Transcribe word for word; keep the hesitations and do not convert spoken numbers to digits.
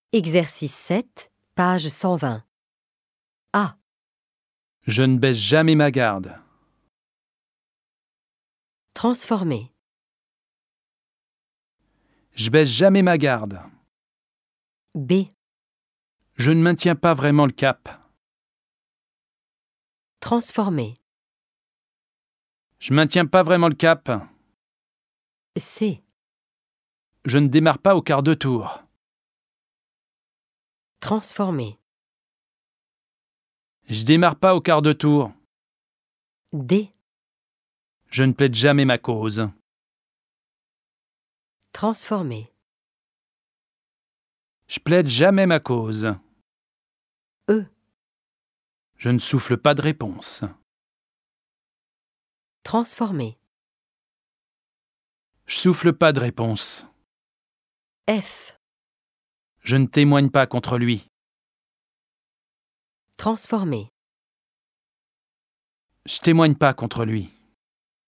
Exercice sept, page cent vingt. A. Je ne baisse jamais ma garde. Transformer. Je baisse jamais ma garde. B. Je ne maintiens pas vraiment le cap. Transformer. Je maintiens pas vraiment le cap. C. Je ne démarre pas au quart de tour. Transformer. Je démarre pas au quart de tour. D. Je ne plaide jamais ma cause. Transformer. Je plaide jamais ma cause. E. Je ne souffle pas de réponse. Transformer. Je souffle pas de réponse. F. Je ne témoigne pas contre lui. Transformer. Je témoigne pas contre lui.